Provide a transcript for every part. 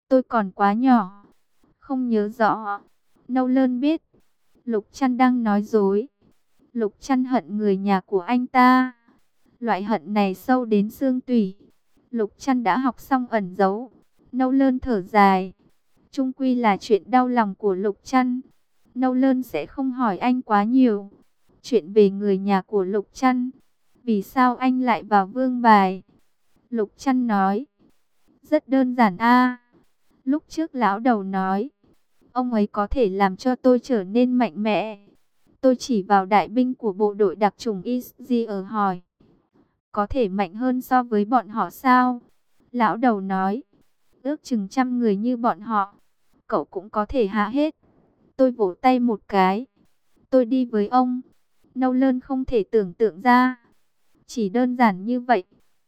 Tôi còn quá nhỏ, không nhớ rõ. Nâu Lơn biết, Lục Trăn đang nói dối. Lục Trăn hận người nhà của anh ta. Loại hận này sâu đến xương tủy. Lục Trăn đã học xong ẩn giấu. Nâu Lơn thở dài. Chung quy là chuyện đau lòng của Lục Trăn. Nâu Lơn sẽ không hỏi anh quá nhiều. Chuyện về người nhà của Lục Trăn. Vì sao anh lại vào Vương Bài? Lục Trăn nói. Rất đơn giản a. Lúc trước lão đầu nói, ông ấy có thể làm cho tôi trở nên mạnh mẽ. Tôi chỉ vào đại binh của bộ đội đặc chủng Izzy ở hỏi. Có thể mạnh hơn so với bọn họ sao? Lão đầu nói. Ước chừng 100 người như bọn họ, cậu cũng có thể hạ hết. Tôi vỗ tay một cái. Tôi đi với ông. Nâu Lơn không thể tưởng tượng ra. Chỉ đơn giản như vậy.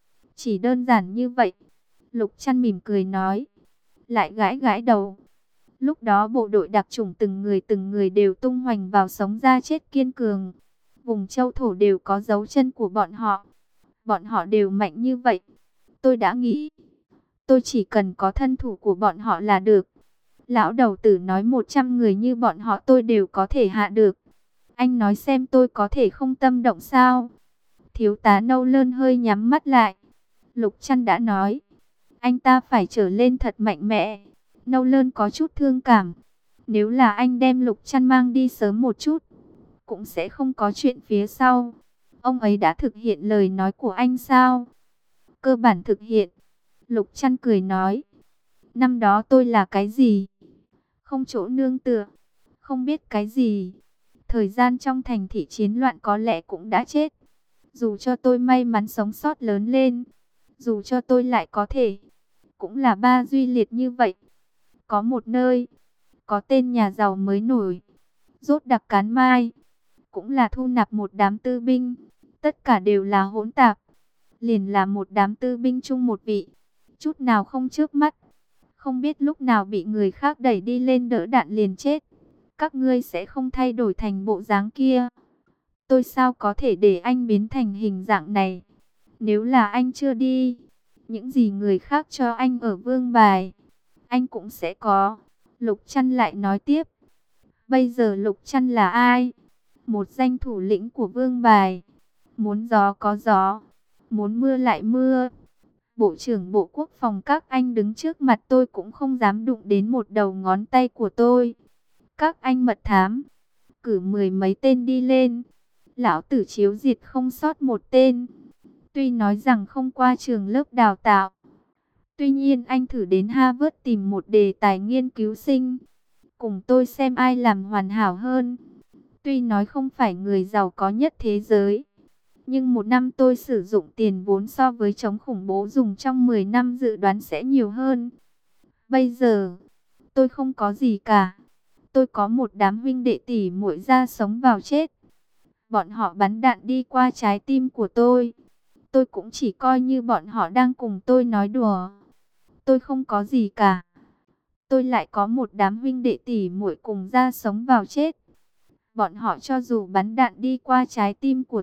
Chỉ đơn giản như vậy. Lục Trăn mỉm cười nói. Lại gãi gãi đầu. Lúc đó bộ đội đặc chủng từng người đều tung hoành vào sống ra chết kiên cường. Vùng châu thổ đều có dấu chân của bọn họ. Bọn họ đều mạnh như vậy. Tôi đã nghĩ, tôi chỉ cần có thân thủ của bọn họ là được. Lão đầu tử nói 100 người như bọn họ tôi đều có thể hạ được. Anh nói xem tôi có thể không tâm động sao? Thiếu tá Nâu Lơn hơi nhắm mắt lại. Lục Trăn đã nói, anh ta phải trở lên thật mạnh mẽ. Nâu Lơn có chút thương cảm. Nếu là anh đem Lục Trăn mang đi sớm một chút, cũng sẽ không có chuyện phía sau. Ông ấy đã thực hiện lời nói của anh sao? Cơ bản thực hiện. Lục Trăn cười nói. Năm đó tôi là cái gì? Không chỗ nương tựa. Không biết cái gì. Thời gian trong thành thị chiến loạn có lẽ cũng đã chết. Dù cho tôi may mắn sống sót lớn lên, dù cho tôi lại có thể, cũng là ba duy liệt như vậy. Có một nơi, có tên nhà giàu mới nổi, rốt đặc cán mai, cũng là thu nạp một đám tư binh, tất cả đều là hỗn tạp, liền là một đám tư binh chung một vị, chút nào không chớp mắt, không biết lúc nào bị người khác đẩy đi lên đỡ đạn liền chết. Các ngươi sẽ không thay đổi thành bộ dáng kia. Tôi sao có thể để anh biến thành hình dạng này? Nếu là anh chưa đi, những gì người khác cho anh ở Vương Bài, anh cũng sẽ có. Lục Trăn lại nói tiếp. Bây giờ Lục Trăn là ai? Một danh thủ lĩnh của Vương Bài. Muốn gió có gió, muốn mưa lại mưa. Bộ trưởng Bộ Quốc phòng các anh đứng trước mặt tôi cũng không dám đụng đến một đầu ngón tay của tôi. Các anh mật thám, cử 10 mấy tên đi lên. Lão tử chiếu diệt không sót một tên. Tuy nói rằng không qua trường lớp đào tạo, tuy nhiên anh thử đến Harvard tìm một đề tài nghiên cứu sinh. Cùng tôi xem ai làm hoàn hảo hơn. Tuy nói không phải người giàu có nhất thế giới, nhưng một năm tôi sử dụng tiền vốn so với chống khủng bố dùng trong 10 năm dự đoán sẽ nhiều hơn. Bây giờ, tôi không có gì cả. Tôi có một đám huynh đệ tỷ muội ra sống vào chết. Bọn họ bắn đạn đi qua trái tim của tôi. Tôi cũng chỉ coi như bọn họ đang cùng tôi nói đùa. Tôi không có gì cả. Tôi lại có một đám huynh đệ tỷ muội cùng ra sống vào chết. Bọn họ cho dù bắn đạn đi qua trái tim của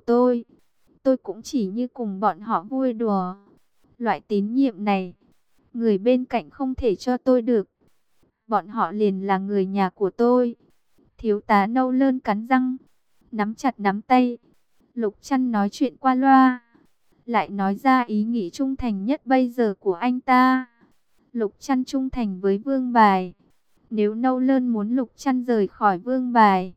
tôi cũng chỉ như cùng bọn họ vui đùa. Loại tín nhiệm này, người bên cạnh không thể cho tôi được. Bọn họ liền là người nhà của tôi. Thiếu tá Nâu Lơn cắn răng, nắm chặt nắm tay. Lục Trăn nói chuyện qua loa, lại nói ra ý nghĩ trung thành nhất bây giờ của anh ta. Lục Trăn trung thành với Vương Bài. Nếu Nâu Lơn muốn Lục Trăn rời khỏi Vương Bài,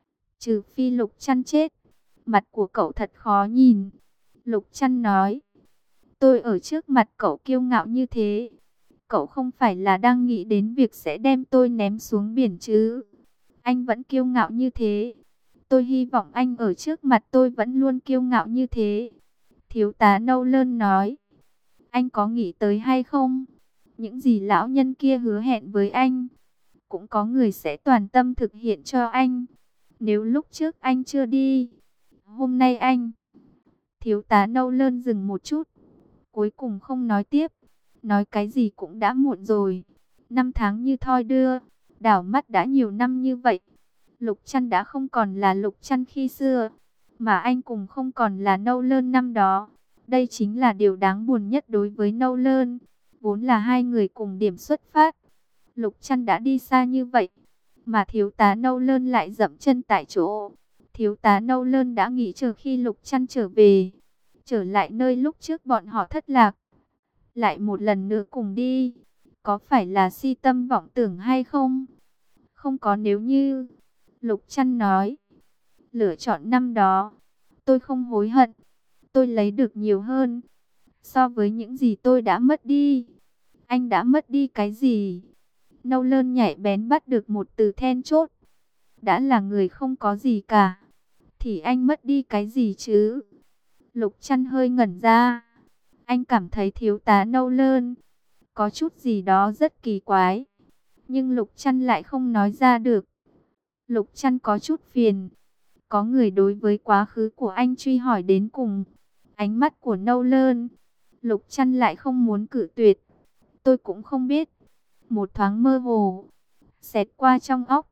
trừ phi Lục Trăn chết. Mặt của cậu thật khó nhìn. Lục Trăn nói. Tôi ở trước mặt cậu kiêu ngạo như thế, cậu không phải là đang nghĩ đến việc sẽ đem tôi ném xuống biển chứ? Anh vẫn kiêu ngạo như thế. Tôi hy vọng anh ở trước mặt tôi vẫn luôn kiêu ngạo như thế. Thiếu tá Nâu Lơn nói. Anh có nghĩ tới hay không? Những gì lão nhân kia hứa hẹn với anh, cũng có người sẽ toàn tâm thực hiện cho anh. Nếu lúc trước anh chưa đi, hôm nay anh... Thiếu tá Nâu Lơn dừng một chút, cuối cùng không nói tiếp. Nói cái gì cũng đã muộn rồi. Năm tháng như thoi đưa, đảo mắt đã nhiều năm như vậy. Lục Trăn đã không còn là Lục Trăn khi xưa, mà anh cùng không còn là Nâu Lơn năm đó. Đây chính là điều đáng buồn nhất đối với Nâu Lơn. Vốn là hai người cùng điểm xuất phát, Lục Trăn đã đi xa như vậy, mà thiếu tá Nâu Lơn lại dậm chân tại chỗ. Thiếu tá Nâu Lơn đã nghĩ chờ khi Lục Trăn trở về, trở lại nơi lúc trước bọn họ thất lạc, lại một lần nữa cùng đi. Có phải là si tâm vọng tưởng hay không? Không có nếu như. Lục Trăn nói, lựa chọn năm đó, tôi không hối hận. Tôi lấy được nhiều hơn so với những gì tôi đã mất đi. Anh đã mất đi cái gì? Nâu Lơn nhạy bén bắt được một từ then chốt. Đã là người không có gì cả, thì anh mất đi cái gì chứ? Lục Trăn hơi ngẩn ra. Anh cảm thấy thiếu tá Nâu Lơn có chút gì đó rất kỳ quái, nhưng Lục Trăn lại không nói ra được. Lục Trăn có chút phiền. Có người đối với quá khứ của anh truy hỏi đến cùng. Ánh mắt của Nâu Lơn, Lục Trăn lại không muốn cự tuyệt. Tôi cũng không biết. Một thoáng mơ hồ xẹt qua trong óc,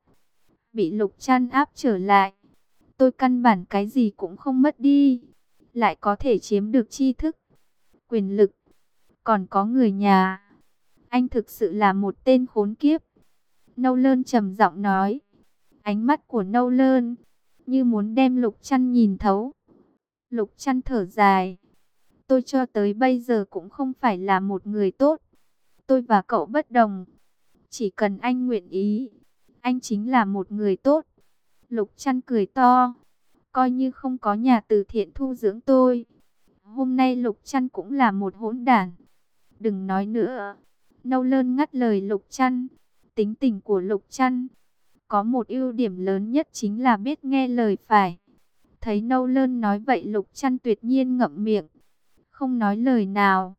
bị Lục Trăn áp trở lại. Tôi căn bản cái gì cũng không mất đi, lại có thể chiếm được tri thức, quyền lực, còn có người nhà. Anh thực sự là một tên khốn kiếp. Nâu Lơn trầm giọng nói. Ánh mắt của Nâu Lơn như muốn đem Lục Trăn nhìn thấu. Lục Trăn thở dài. Tôi cho tới bây giờ cũng không phải là một người tốt. Tôi và cậu bất đồng. Chỉ cần anh nguyện ý, anh chính là một người tốt. Lục Trăn cười to. Coi như không có nhà từ thiện thu dưỡng tôi, hôm nay Lục Trăn cũng là một hỗn đản. Đừng nói nữa. Nâu Lơn ngắt lời Lục Trăn. Tính tình của Lục Trăn có một ưu điểm lớn nhất chính là biết nghe lời phải. Thấy Nâu Lơn nói vậy, Lục Trăn tuyệt nhiên ngậm miệng, không nói lời nào,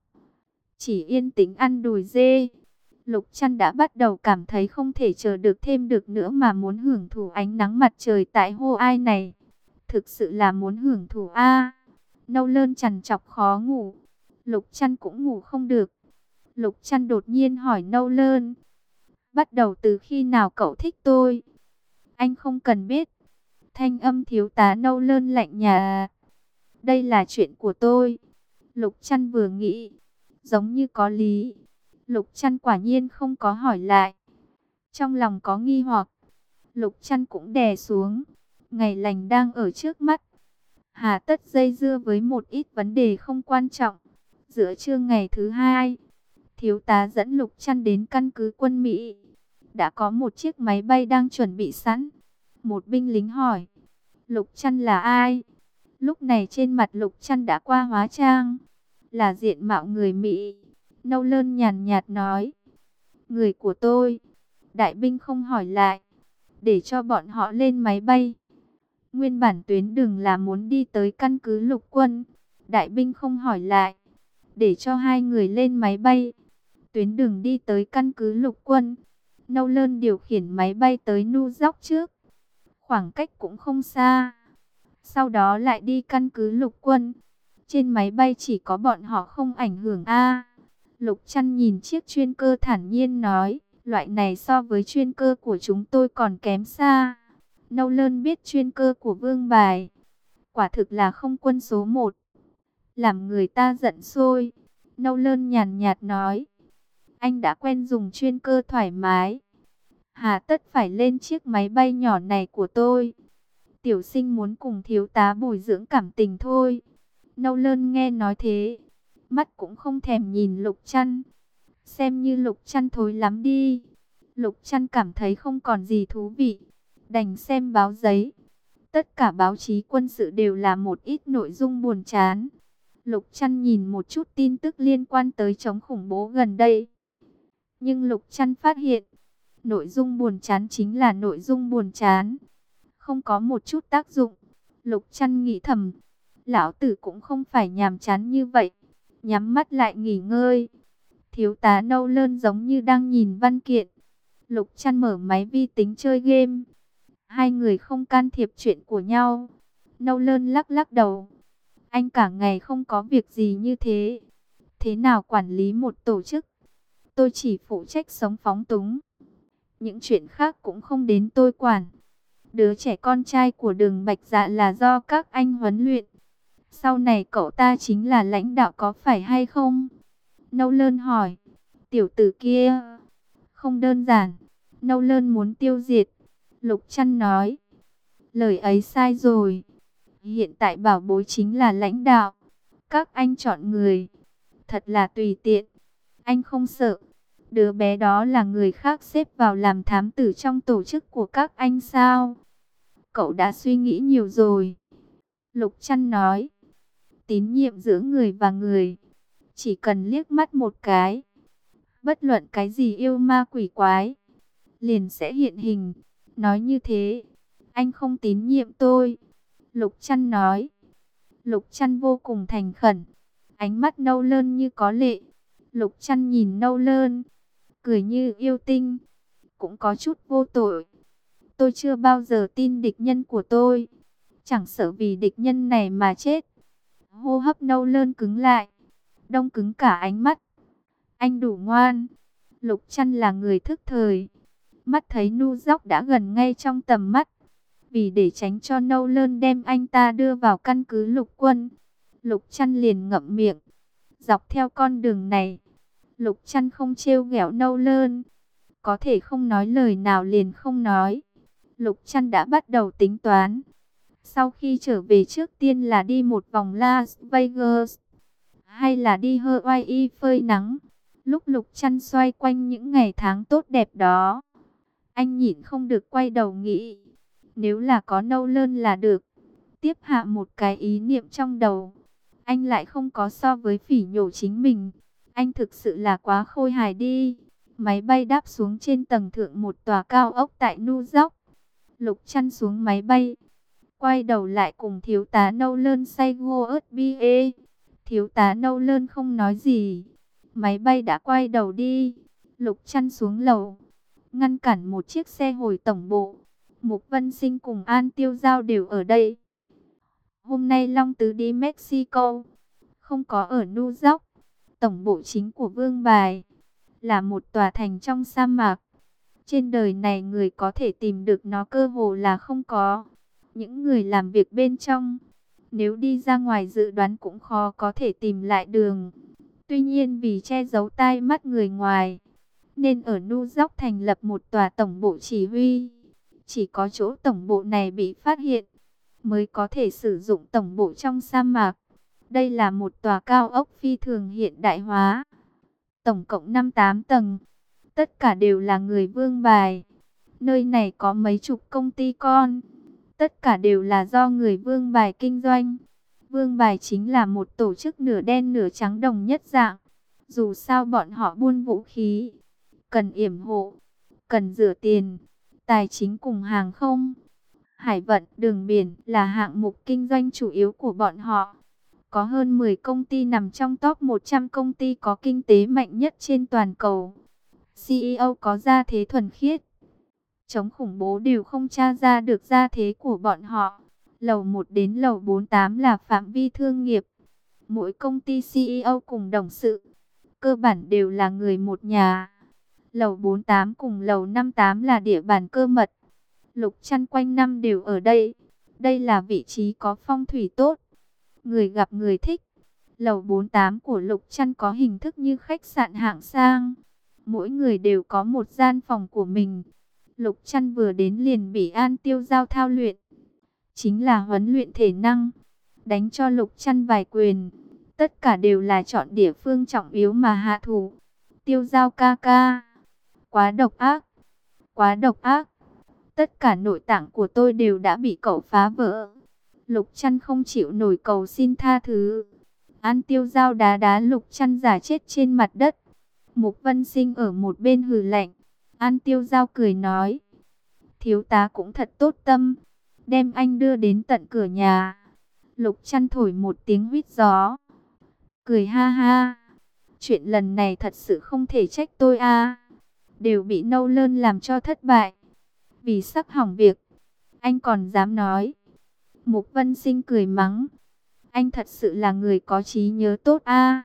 chỉ yên tĩnh ăn đùi dê. Lục Trăn đã bắt đầu cảm thấy không thể chờ được thêm được nữa, mà muốn hưởng thụ ánh nắng mặt trời tại Hawaii này. Thực sự là muốn hưởng thụ a. Nâu Lơn trằn trọc khó ngủ, Lục Trăn cũng ngủ không được. Lục Trăn đột nhiên hỏi Nâu Lơn, bắt đầu từ khi nào cậu thích tôi? Anh không cần biết. Thanh âm thiếu tá Nâu Lơn lạnh nhạt. Đây là chuyện của tôi. Lục Trăn vừa nghĩ, giống như có lý. Lục Trăn quả nhiên không có hỏi lại. Trong lòng có nghi hoặc, Lục Trăn cũng đè xuống. Ngày lành đang ở trước mắt, hà tất dây dưa với một ít vấn đề không quan trọng. Giữa trưa ngày thứ hai, thiếu tá dẫn Lục Trăn đến căn cứ quân Mỹ. Đã có một chiếc máy bay đang chuẩn bị sẵn. Một binh lính hỏi, Lục Trăn là ai? Lúc này trên mặt Lục Trăn đã qua hóa trang, là diện mạo người Mỹ. Nâu Lơn nhàn nhạt nói, người của tôi. Đại binh không hỏi lại, để cho bọn họ lên máy bay. Nguyên bản tuyến đường là muốn đi tới căn cứ lục quân. Đại binh không hỏi lại, để cho hai người lên máy bay. Tuyến đường đi tới căn cứ lục quân. Nâu Lơn điều khiển máy bay tới New York trước. Khoảng cách cũng không xa. Sau đó lại đi căn cứ lục quân. Trên máy bay chỉ có bọn họ, không ảnh hưởng a. Lục Trăn nhìn chiếc chuyên cơ thản nhiên nói, loại này so với chuyên cơ của chúng tôi còn kém xa. Nâu Lơn biết chuyên cơ của Vương Bài quả thực là không quân số 1, làm người ta giận sôi. Nâu Lơn nhàn nhạt nói, anh đã quen dùng chuyên cơ thoải mái, hà tất phải lên chiếc máy bay nhỏ này của tôi. Tiểu sinh muốn cùng thiếu tá bồi dưỡng cảm tình thôi. Nâu Lơn nghe nói thế, mắt cũng không thèm nhìn Lục Trăn. Xem như Lục Trăn thối lắm đi. Lục Trăn cảm thấy không còn gì thú vị, đành xem báo giấy. Tất cả báo chí quân sự đều là một ít nội dung buồn chán. Lục Trăn nhìn một chút tin tức liên quan tới chống khủng bố gần đây. Nhưng Lục Trăn phát hiện, nội dung buồn chán chính là nội dung buồn chán, không có một chút tác dụng. Lục Trăn nghĩ thầm, lão tử cũng không phải nhàm chán như vậy. Nhắm mắt lại nghỉ ngơi. Thiếu tá Nâu Lơn giống như đang nhìn văn kiện. Lục Trăn mở máy vi tính chơi game. Hai người không can thiệp chuyện của nhau. Nâu Lơn lắc lắc đầu. Anh cả ngày không có việc gì như thế, thế nào quản lý một tổ chức? Tôi chỉ phụ trách sống phóng túng, những chuyện khác cũng không đến tôi quản. Đứa trẻ con trai của Đường Bạch Dạ là do các anh huấn luyện. Sau này cậu ta chính là lãnh đạo có phải hay không? Nâu Lơn hỏi. Tiểu tử kia Không đơn giản, Nolan muốn tiêu diệt. Lục Trăn nói, lời ấy sai rồi. Hiện tại bảo bối chính là lãnh đạo. Các anh chọn người, thật là tùy tiện. Anh không sợ, đứa bé đó là người khác xếp vào làm thám tử trong tổ chức của các anh sao? Cậu đã suy nghĩ nhiều rồi. Lục Trăn nói, tín nhiệm giữa người và người, chỉ cần liếc mắt một cái, bất luận cái gì yêu ma quỷ quái, liền sẽ hiện hình. Nói như thế, anh không tín nhiệm tôi. Lục Trăn nói. Lục Trăn vô cùng thành khẩn, ánh mắt Nolan như có lệ. Lục Trăn nhìn Nolan, cười như yêu tinh, cũng có chút vô tội. Tôi chưa bao giờ tin địch nhân của tôi, chẳng sợ vì địch nhân này mà chết. Hô hấp Nolan cứng lại, đông cứng cả ánh mắt. Anh đủ ngoan. Lục Trăn là người thức thời, mắt thấy Nu Dóc đã gần ngay trong tầm mắt. Vì để tránh cho Nolan đem anh ta đưa vào căn cứ lục quân, Lục Trăn liền ngậm miệng. Dọc theo con đường này, Lục Trăn không trêu ghẹo Nolan, có thể không nói lời nào liền không nói. Lục Trăn đã bắt đầu tính toán. Sau khi trở về, trước tiên là đi một vòng Las Vegas, hay là đi Hawaii phơi nắng. Lúc Lục Trăn xoay quanh những ngày tháng tốt đẹp đó, anh nhịn không được quay đầu nghĩ, nếu là có Nolan là được. Tiếp hạ một cái ý niệm trong đầu, anh lại không có so với phỉ nhổ chính mình. Anh thực sự là quá khôi hài đi. Máy bay đáp xuống trên tầng thượng một tòa cao ốc tại New York. Lục Trăn xuống máy bay, quay đầu lại cùng thiếu tá Nolan say Goodbye. Thiếu tá Nolan không nói gì. Máy bay đã quay đầu đi. Lục Trăn xuống lầu, ngăn cản một chiếc xe hồi tổng bộ. Mục Vân Sinh cùng An Tiêu Giao đều ở đây. Hôm nay Long Tứ đi Mexico, không có ở New York. Tổng bộ chính của Vương Bài là một tòa thành trong sa mạc. Trên đời này người có thể tìm được nó cơ hồ là không có. Những người làm việc bên trong, nếu đi ra ngoài dự đoán cũng khó có thể tìm lại đường. Tuy nhiên vì che giấu tai mắt người ngoài, nên ở New York thành lập một tòa tổng bộ chỉ huy. Chỉ có chỗ tổng bộ này bị phát hiện, mới có thể sử dụng tổng bộ trong sa mạc. Đây là một tòa cao ốc phi thường hiện đại hóa, tổng cộng 5-8 tầng, tất cả đều là người Vương Bài. Nơi này có mấy chục công ty con, tất cả đều là do người Vương Bài kinh doanh. Vương Bài chính là một tổ chức nửa đen nửa trắng đồng nhất dạng. Dù sao bọn họ buôn vũ khí, cần yểm hộ, cần rửa tiền, tài chính cùng hàng không, hải vận, đường biển là hạng mục kinh doanh chủ yếu của bọn họ. Có hơn 10 công ty nằm trong top 100 công ty có kinh tế mạnh nhất trên toàn cầu. CEO có gia thế thuần khiết, chống khủng bố đều không tra ra được gia thế của bọn họ. Lầu 1 đến lầu 48 là phạm vi thương nghiệp. Mỗi công ty CEO cùng đồng sự, cơ bản đều là người một nhà. Lầu 48 cùng lầu 58 là địa bàn cơ mật. Lục Trăn quanh năm đều ở đây. Đây là vị trí có phong thủy tốt, người gặp người thích. Lầu 48 của Lục Trăn có hình thức như khách sạn hạng sang. Mỗi người đều có một gian phòng của mình. Lục Trăn vừa đến liền bị An Tiêu Giao thao luyện. Chính là huấn luyện thể năng. Đánh cho Lục Trăn vài quyền. Tất cả đều là chọn địa phương trọng yếu mà hạ thủ. Tiêu Giao ca ca, quá độc ác, quá độc ác. Tất cả nội tạng của tôi đều đã bị cậu phá vỡ. Lục Trăn không chịu nổi cầu xin tha thứ. An Tiêu Giao đá đá Lục Trăn giả chết trên mặt đất. Mục Vân Sinh ở một bên hừ lạnh. An Tiêu Giao cười nói, thiếu tá cũng thật tốt tâm, đem anh đưa đến tận cửa nhà. Lục Trăn thổi một tiếng huýt gió, cười ha ha. Chuyện lần này thật sự không thể trách tôi a, đều bị Nolan làm cho thất bại. Vì sắc hỏng việc, anh còn dám nói. Mục Vân Sinh cười mắng, anh thật sự là người có trí nhớ tốt a.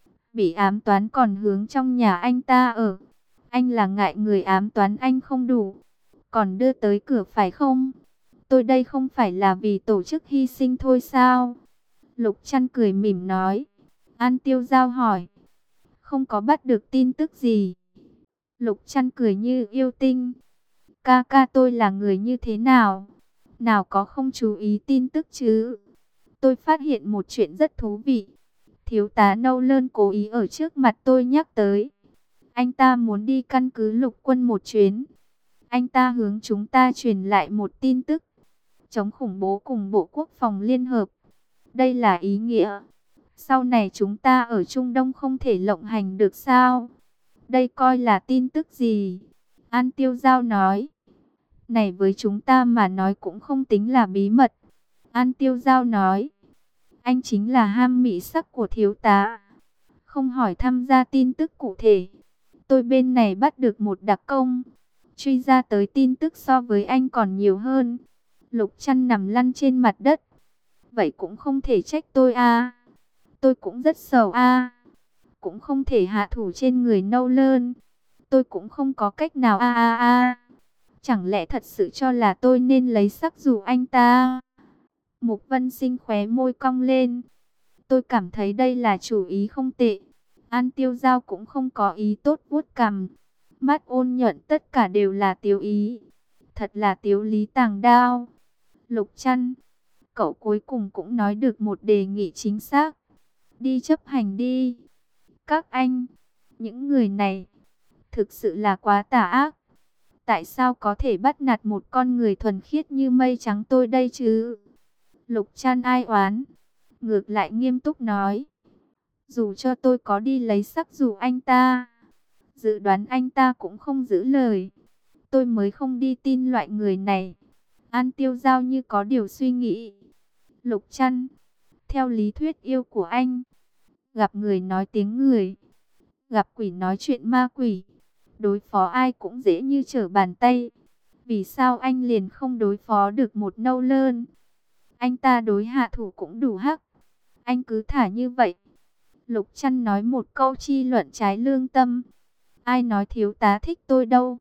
Bị ám toán còn hướng trong nhà anh ta ở. Anh là ngại người ám toán anh không đủ, còn đưa tới cửa phải không? Tôi đây không phải là vì tổ chức hy sinh thôi sao? Lục Trăn cười mỉm nói. An Tiêu Giao hỏi, không có bắt được tin tức gì? Lục Trăn cười như yêu tinh. Ca ca tôi là người như thế nào? Nào có không chú ý tin tức chứ? Tôi phát hiện một chuyện rất thú vị. Thiếu tá Nolan cố ý ở trước mặt tôi nhắc tới. Anh ta muốn đi căn cứ lục quân một chuyến. Anh ta hướng chúng ta truyền lại một tin tức. Chống khủng bố cùng Bộ Quốc phòng Liên Hợp. Đây là ý nghĩa. Sau này chúng ta ở Trung Đông không thể lộng hành được sao? Đây coi là tin tức gì? An Tiêu Giao nói. Này với chúng ta mà nói cũng không tính là bí mật. An Tiêu Giao nói. Anh chính là ham mỹ sắc của thiếu tá. Không hỏi tham gia tin tức cụ thể. Tôi bên này bắt được một đặc công. Truy ra tới tin tức so với anh còn nhiều hơn. Lục Trăn nằm lăn trên mặt đất. Vậy cũng không thể trách tôi à. Tôi cũng rất sầu à. Cũng không thể hạ thủ trên người Nolan. Tôi cũng không có cách nào à. Chẳng lẽ thật sự cho là tôi nên lấy sắc dụ anh ta? Mục Vân Sinh khóe môi cong lên. Tôi cảm thấy đây là chủ ý không tệ. An Tiêu Giao cũng không có ý tốt, vuốt cằm. Mắt ôn nhuận, tất cả đều là tiếu ý. Thật là tiếu lý tàng đao. Lục Trăn, cậu cuối cùng cũng nói được một đề nghị chính xác. Đi chấp hành đi. Các anh, những người này, thực sự là quá tà ác. Tại sao có thể bắt nạt một con người thuần khiết như mây trắng tôi đây chứ? Lục Trăn ai oán, ngược lại nghiêm túc nói. Dù cho tôi có đi lấy sắc dụ anh ta, dự đoán anh ta cũng không giữ lời. Tôi mới không đi tin loại người này. An Tiêu Giao như có điều suy nghĩ. Lục Trăn, theo lý thuyết yêu của anh, gặp người nói tiếng người, gặp quỷ nói chuyện ma quỷ, đối phó ai cũng dễ như trở bàn tay. Vì sao anh liền không đối phó được một Nolan? Anh ta đối hạ thủ cũng đủ hắc. Anh cứ thả như vậy. Lục Trăn nói một câu chi luận trái lương tâm. Ai nói thiếu tá thích tôi đâu.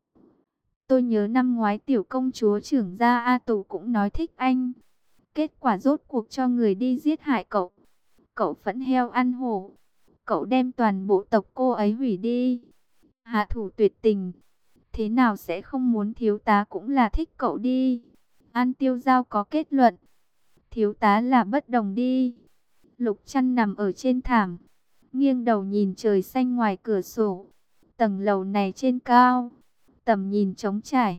Tôi nhớ năm ngoái tiểu công chúa trưởng gia A Tù cũng nói thích anh. Kết quả rốt cuộc cho người đi giết hại cậu. Cậu phẫn heo ăn hổ. Cậu đem toàn bộ tộc cô ấy hủy đi. Hạ thủ tuyệt tình. Thế nào sẽ không muốn thiếu tá cũng là thích cậu đi. An Tiêu Giao có kết luận. Thiếu tá là bất đồng đi. Lục Trăn nằm ở trên thảm, nghiêng đầu nhìn trời xanh ngoài cửa sổ. Tầng lầu này trên cao, tầm nhìn trống trải.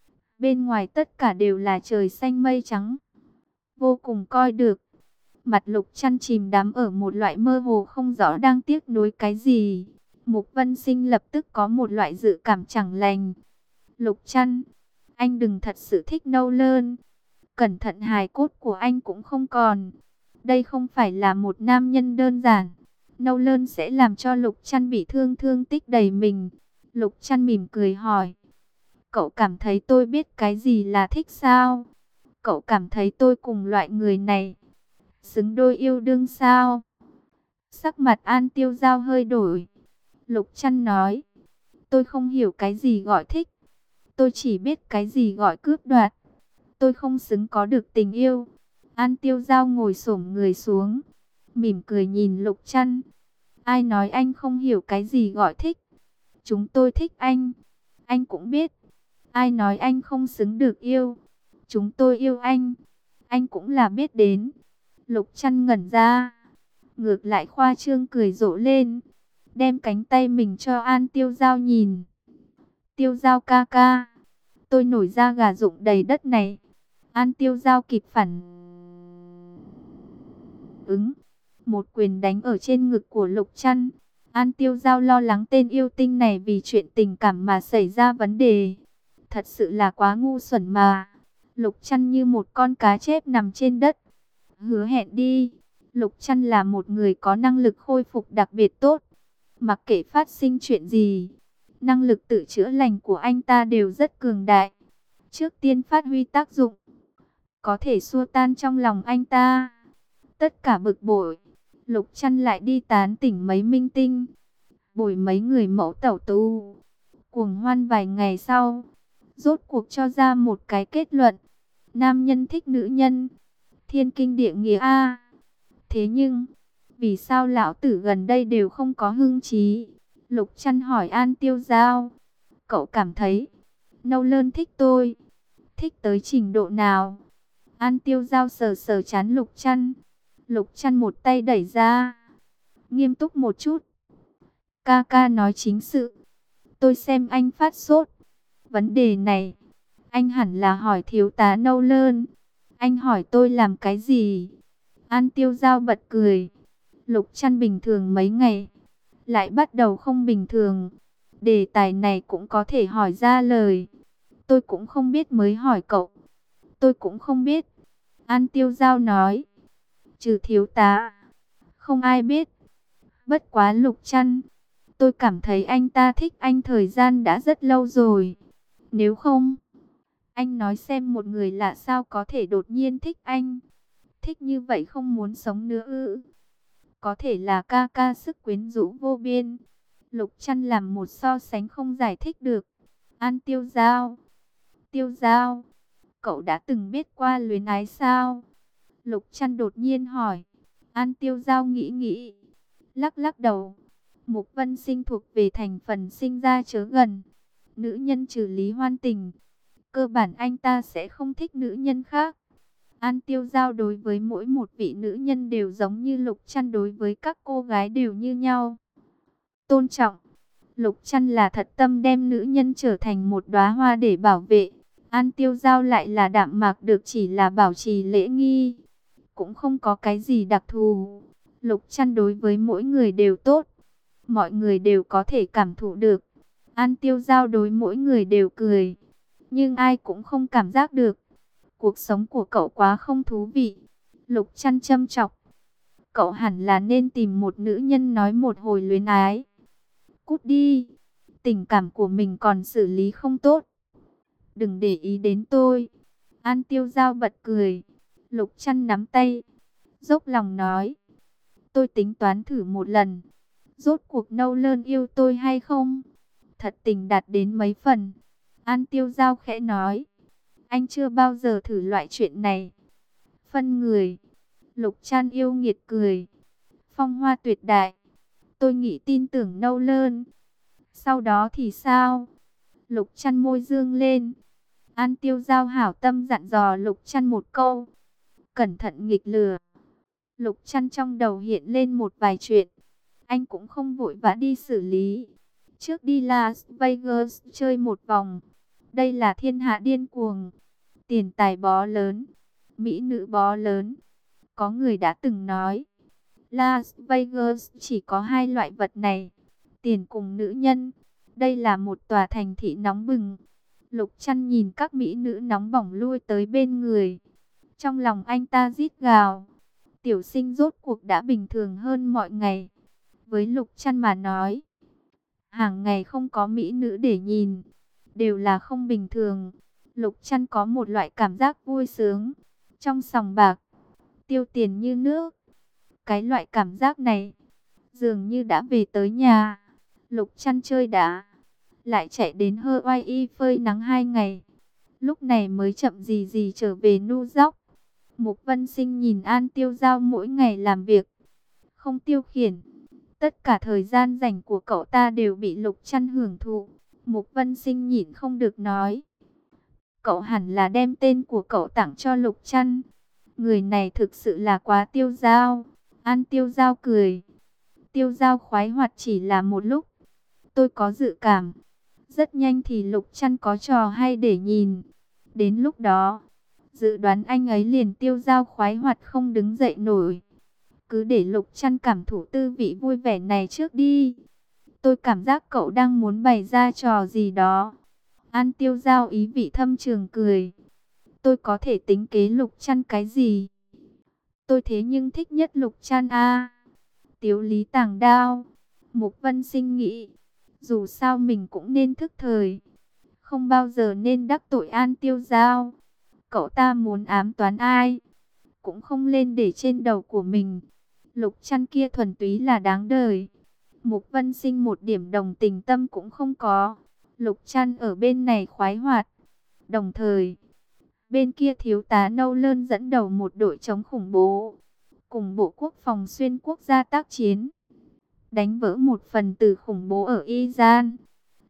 Bên ngoài tất cả đều là trời xanh mây trắng. Vô cùng coi được. Mặt Lục Trăn chìm đắm ở một loại mơ hồ không rõ đang tiếc nuối cái gì. Mục Vân Sinh lập tức có một loại dự cảm chẳng lành. Lục Trăn, anh đừng thật sự thích Nolan. Cẩn thận hài cốt của anh cũng không còn. Đây không phải là một nam nhân đơn giản. Nolan sẽ làm cho Lục Trăn bị thương tích đầy mình. Lục Trăn mỉm cười hỏi. Cậu cảm thấy tôi biết cái gì là thích sao? Cậu cảm thấy tôi cùng loại người này xứng đôi yêu đương sao? Sắc mặt An Tiêu Giao hơi đổi. Lục Trăn nói. Tôi không hiểu cái gì gọi thích. Tôi chỉ biết cái gì gọi cướp đoạt. Tôi không xứng có được tình yêu. An Tiêu Giao ngồi xổm người xuống, mỉm cười nhìn Lục Trăn. Ai nói anh không hiểu cái gì gọi thích? Chúng tôi thích anh cũng biết. Ai nói anh không xứng được yêu? Chúng tôi yêu anh cũng là biết đến. Lục Trăn ngẩn ra, ngược lại khoa trương cười rộ lên, đem cánh tay mình cho An Tiêu Giao nhìn. Tiêu Giao ca ca, tôi nổi da gà rụng đầy đất này. An Tiêu Giao kịp phản ứng, một quyền đánh ở trên ngực của Lục Trăn. An Tiêu Giao lo lắng tên yêu tinh này vì chuyện tình cảm mà xảy ra vấn đề. Thật sự là quá ngu xuẩn mà. Lục Trăn như một con cá chép nằm trên đất. Hứa hẹn đi. Lục Trăn là một người có năng lực khôi phục đặc biệt tốt. Mặc kệ phát sinh chuyện gì, năng lực tự chữa lành của anh ta đều rất cường đại. Trước tiên phát huy tác dụng, có thể xua tan trong lòng anh ta tất cả bực bội. Lục Trăn lại đi tán tỉnh mấy minh tinh, bồi mấy người mẫu tẩu tu, cuồng hoan vài ngày sau, rốt cuộc cho ra một cái kết luận. Nam nhân thích nữ nhân, thiên kinh địa nghĩa a. Thế nhưng, vì sao lão tử gần đây đều không có hưng trí? Lục Trăn hỏi An Tiêu Giao. cậu cảm thấy Nâu Lơn thích tôi, thích tới trình độ nào? An Tiêu Giao sờ sờ trán Lục Trăn. Lục Trăn một tay đẩy ra, nghiêm túc một chút. Ca ca nói chính sự. Tôi xem anh phát sốt. Vấn đề này, anh hẳn là hỏi thiếu tá Nâu Lơn. Anh hỏi tôi làm cái gì? An Tiêu Giao bật cười. Lục Trăn bình thường mấy ngày, lại bắt đầu không bình thường. Đề tài này cũng có thể hỏi ra lời. Tôi cũng không biết mới hỏi cậu. Tôi cũng không biết. An Tiêu Giao nói. Trừ thiếu tá, không ai biết. Bất quá Lục Trăn, tôi cảm thấy anh ta thích anh thời gian đã rất lâu rồi. Nếu không, anh nói xem một người lạ sao có thể đột nhiên thích anh. Thích như vậy không muốn sống nữa ư? Có thể là ca ca sức quyến rũ vô biên. Lục Trăn làm một so sánh không giải thích được. An Tiêu Giao, Tiêu Giao, cậu đã từng biết qua luyến ái sao? Lục Trăn đột nhiên hỏi. An Tiêu Giao nghĩ nghĩ, lắc lắc đầu. Mục Vân Sinh thuộc về thành phần sinh ra chớ gần. Nữ nhân trừ Lý Hoan Tình, cơ bản anh ta sẽ không thích nữ nhân khác. An Tiêu Giao đối với mỗi một vị nữ nhân đều giống như Lục Trăn đối với các cô gái đều như nhau. Tôn trọng. Lục Trăn là thật tâm đem nữ nhân trở thành một đóa hoa để bảo vệ. An Tiêu Giao lại là đạm mạc được chỉ là bảo trì lễ nghi. Cũng không có cái gì đặc thù. Lục Trăn đối với mỗi người đều tốt. Mọi người đều có thể cảm thụ được. An Tiêu Giao đối mỗi người đều cười. Nhưng ai cũng không cảm giác được. Cuộc sống của cậu quá không thú vị. Lục Trăn châm chọc. Cậu hẳn là nên tìm một nữ nhân nói một hồi luyến ái. Cút đi. Tình cảm của mình còn xử lý không tốt. Đừng để ý đến tôi. An Tiêu Giao bật cười. Lục Trăn nắm tay, dốc lòng nói. Tôi tính toán thử một lần. Rốt cuộc Nâu Lơn yêu tôi hay không? Thật tình đạt đến mấy phần. An Tiêu Giao khẽ nói. Anh chưa bao giờ thử loại chuyện này. Phân người. Lục Trăn yêu nghiệt cười. Phong hoa tuyệt đại. Tôi nghĩ tin tưởng Nâu Lơn. Sau đó thì sao? Lục Trăn môi dương lên. An Tiêu Giao hảo tâm dặn dò Lục Trăn một câu. Cẩn thận nghịch lừa. Lục Trăn trong đầu hiện lên một vài chuyện. Anh cũng không vội vã đi xử lý. Trước đi Las Vegas chơi một vòng. Đây là thiên hạ điên cuồng. Tiền tài bó lớn. Mỹ nữ bó lớn. Có người đã từng nói. Las Vegas chỉ có hai loại vật này. Tiền cùng nữ nhân. Đây là một tòa thành thị nóng bừng. Lục Trăn nhìn các mỹ nữ nóng bỏng lui tới bên người. Trong lòng anh ta rít gào. Tiểu Sinh rốt cuộc đã bình thường hơn mọi ngày. Với Lục Trăn mà nói, hàng ngày không có mỹ nữ để nhìn, đều là không bình thường. Lục Trăn có một loại cảm giác vui sướng. Trong sòng bạc, tiêu tiền như nước. Cái loại cảm giác này, dường như đã về tới nhà. Lục Trăn chơi đá, lại chạy đến Hawaii phơi nắng 2 ngày. Lúc này mới chậm gì gì trở về New York. Mục Vân Sinh nhìn An Tiêu Giao mỗi ngày làm việc, không tiêu khiển. Tất cả thời gian rảnh của cậu ta đều bị Lục Trăn hưởng thụ. Mục Vân Sinh nhịn không được nói. Cậu hẳn là đem tên của cậu tặng cho Lục Trăn. Người này thực sự là quá Tiêu Giao. An Tiêu Giao cười. Tiêu Giao khoái hoạt chỉ là một lúc. Tôi có dự cảm. Rất nhanh thì Lục Trăn có trò hay để nhìn. Đến lúc đó, dự đoán anh ấy liền Tiêu Giao khoái hoạt không đứng dậy nổi. Cứ để Lục Trăn cảm thụ tư vị vui vẻ này trước đi. Tôi cảm giác cậu đang muốn bày ra trò gì đó. An Tiêu Giao ý vị thâm trường cười. Tôi có thể tính kế Lục Trăn cái gì? Tôi thế nhưng thích nhất Lục Trăn a. Tiếu lý tàng đao. Mục Vân Sinh nghĩ. Dù sao mình cũng nên thức thời. Không bao giờ nên đắc tội An Tiêu Giao. Cậu ta muốn ám toán ai, cũng không lên để trên đầu của mình. Lục Trăn kia thuần túy là đáng đời. Mục Vân Sinh một điểm đồng tình tâm cũng không có. Lục Trăn ở bên này khoái hoạt. Đồng thời, bên kia thiếu tá Nâu Lơn dẫn đầu một đội chống khủng bố, cùng Bộ Quốc phòng xuyên quốc gia tác chiến, đánh vỡ một phần tử khủng bố ở Iran.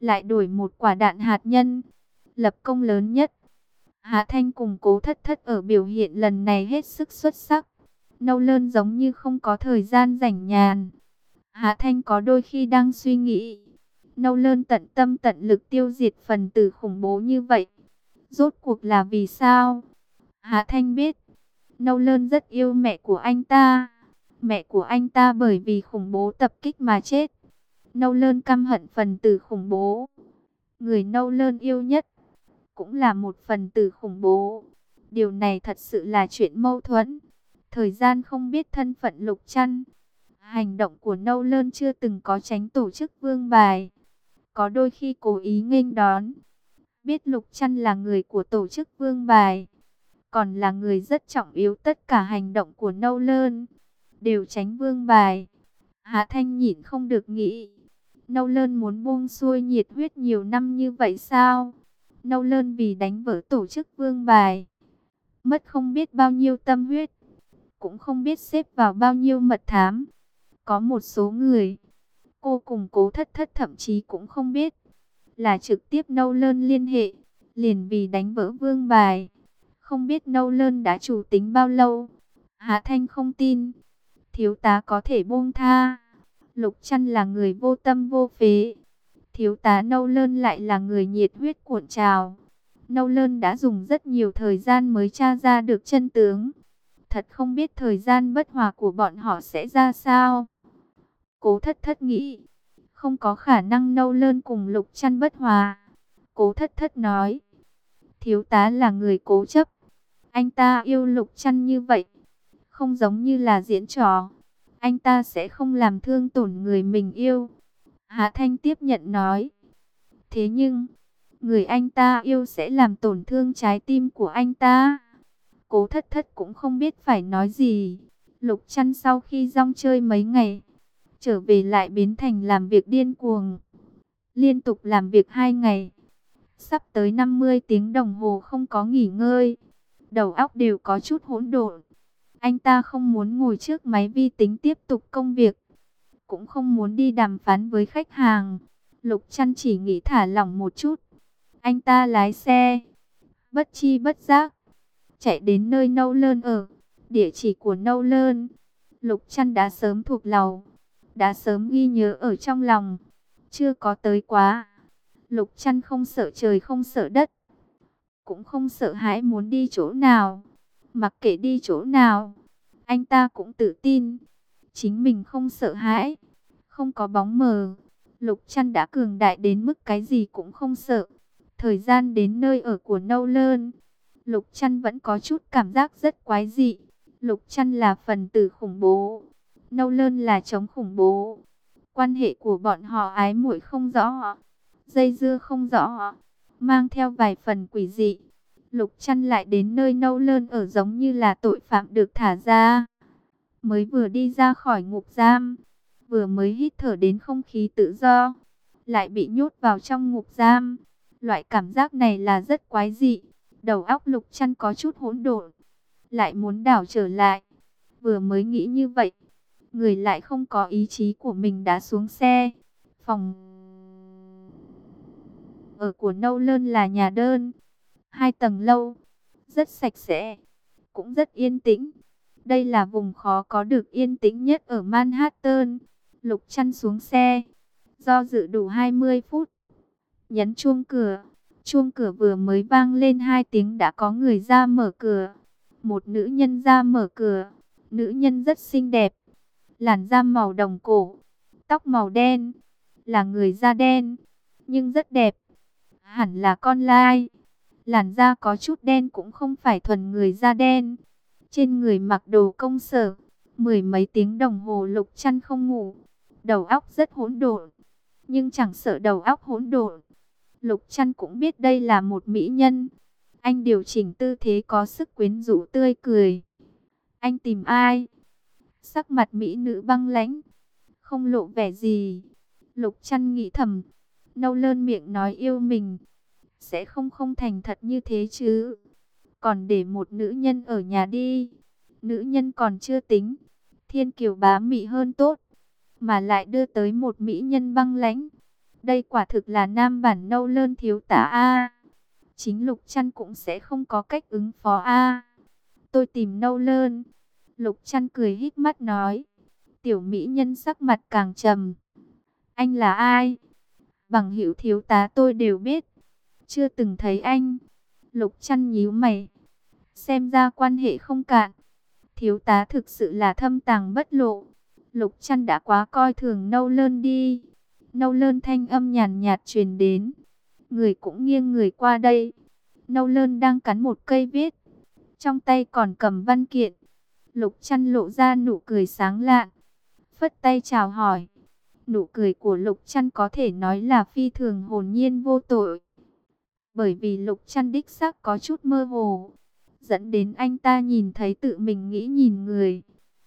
lại đổi một quả đạn hạt nhân, lập công lớn nhất. Hạ Thanh cùng Cố Thất Thất ở biểu hiện lần này hết sức xuất sắc. Nolan giống như không có thời gian rảnh nhàn. Hạ Thanh có đôi khi đang suy nghĩ, Nolan tận tâm tận lực tiêu diệt phần tử khủng bố như vậy, rốt cuộc là vì sao? Hạ Thanh biết, Nolan rất yêu mẹ của anh ta. Mẹ của anh ta bởi vì khủng bố tập kích mà chết. Nolan căm hận phần tử khủng bố. Người Nolan yêu nhất cũng là một phần tử khủng bố. Điều này thật sự là chuyện mâu thuẫn. Thời gian không biết thân phận Lục Trăn. Hành động của Nolan chưa từng có tránh tổ chức vương bài. Có đôi khi cố ý nghênh đón. Biết Lục Trăn là người của tổ chức vương bài, còn là người rất trọng yếu, tất cả hành động của Nolan đều tránh vương bài. Hạ Thanh nhịn không được nghĩ, Nolan muốn buông xuôi nhiệt huyết nhiều năm như vậy sao? Nolan vì đánh vỡ tổ chức vương bài, mất không biết bao nhiêu tâm huyết, cũng không biết xếp vào bao nhiêu mật thám. Có một số người, cô cùng Cố Thất Thất thậm chí cũng không biết, là trực tiếp Nolan liên hệ, liền vì đánh vỡ vương bài. Không biết Nolan đã chủ tính bao lâu. Hạ Thanh không tin thiếu tá có thể buông tha. Lục Trăn là người vô tâm vô phế, thiếu tá Nolan lại là người nhiệt huyết cuộn trào. Nolan đã dùng rất nhiều thời gian mới tra ra được chân tướng. Thật không biết thời gian bất hòa của bọn họ sẽ ra sao. Cố Thất Thất nghĩ, không có khả năng Nolan cùng Lục Trăn bất hòa. Cố Thất Thất nói, thiếu tá là người cố chấp. Anh ta yêu Lục Trăn như vậy, không giống như là diễn trò. Anh ta sẽ không làm thương tổn người mình yêu. Hạ Thanh tiếp nhận nói, thế nhưng, người anh ta yêu sẽ làm tổn thương trái tim của anh ta. Cố Thất Thất cũng không biết phải nói gì. Lục Trăn sau khi rong chơi mấy ngày, trở về lại biến thành làm việc điên cuồng. Liên tục làm việc 2 ngày, sắp tới 50 tiếng đồng hồ không có nghỉ ngơi. Đầu óc đều có chút hỗn độn. Anh ta không muốn ngồi trước máy vi tính tiếp tục công việc, cũng không muốn đi đàm phán với khách hàng. Lục Trăn chỉ nghĩ thả lỏng một chút. Anh ta lái xe, bất chi bất giác chạy đến nơi Nolan ở. Địa chỉ của Nolan, Lục Trăn đã sớm thuộc lòng, đã sớm ghi nhớ ở trong lòng. Chưa có tới quá. Lục Trăn không sợ trời không sợ đất, cũng không sợ hãi muốn đi chỗ nào. Mặc kệ đi chỗ nào, anh ta cũng tự tin chính mình không sợ hãi, không có bóng mờ. Lục Trăn đã cường đại đến mức cái gì cũng không sợ. Thời gian đến nơi ở của Nolan, Lục Trăn vẫn có chút cảm giác rất quái dị. Lục Trăn là phần tử khủng bố, Nolan là chống khủng bố. Quan hệ của bọn họ ái muội không rõ, dây dưa không rõ, mang theo vài phần quỷ dị. Lục Trăn lại đến nơi Nolan ở giống như là tội phạm được thả ra. Mới vừa đi ra khỏi ngục giam, vừa mới hít thở đến không khí tự do, lại bị nhốt vào trong ngục giam. Loại cảm giác này là rất quái dị. Đầu óc Lục Trăn có chút hỗn độn, lại muốn đảo trở lại. Vừa mới nghĩ như vậy, người lại không có ý chí của mình đã xuống xe. Phòng ở của Nolan là nhà đơn, 2 tầng lâu, rất sạch sẽ, cũng rất yên tĩnh. Đây là vùng khó có được yên tĩnh nhất ở Manhattan. Lục Trăn xuống xe, do dự đủ 20 phút, nhấn chuông cửa. Chuông cửa vừa mới vang lên 2 tiếng đã có người ra mở cửa. Một nữ nhân ra mở cửa. Nữ nhân rất xinh đẹp, làn da màu đồng cổ, tóc màu đen, là người da đen, nhưng rất đẹp. Hẳn là con lai. Làn da có chút đen cũng không phải thuần người da đen. Trên người mặc đồ công sở. 10 mấy tiếng đồng hồ Lục Trăn không ngủ. Đầu óc rất hỗn độn, nhưng chẳng sợ đầu óc hỗn độn. Lục Trăn cũng biết đây là một mỹ nhân. Anh điều chỉnh tư thế có sức quyến rũ tươi cười. Anh tìm ai? Sắc mặt mỹ nữ băng lãnh, không lộ vẻ gì. Lục Trăn nghĩ thầm, Nolan miệng nói yêu mình, sẽ không thành thật như thế chứ. Còn để một nữ nhân ở nhà đi. Nữ nhân còn chưa tính, thiên kiều bá mị hơn tốt, mà lại đưa tới một mỹ nhân băng lãnh. Đây quả thực là nam bản nâu lơn thiếu tá a. Chính Lục Trăn cũng sẽ không có cách ứng phó a. Tôi tìm nâu lơn. Lục Trăn cười híp mắt nói. Tiểu mỹ nhân sắc mặt càng trầm. Anh là ai? Bằng hữu thiếu tá tôi đều biết. Chưa từng thấy anh. Lục Trăn nhíu mày. Xem ra quan hệ không cạn. Thiếu tá thực sự là thâm tàng bất lộ. Lục Trăn đã quá coi thường nâu lơn đi. Nâu lơn thanh âm nhàn nhạt truyền đến. Người cũng nghiêng người qua đây. Nâu lơn đang cắn một cây viết. Trong tay còn cầm văn kiện. Lục Trăn lộ ra nụ cười sáng lạn. Phất tay chào hỏi. Nụ cười của Lục Trăn có thể nói là phi thường hồn nhiên vô tội. Bởi vì Lục Trăn đích xác có chút mơ hồ. Dẫn đến anh ta nhìn thấy tự mình nghĩ nhìn người.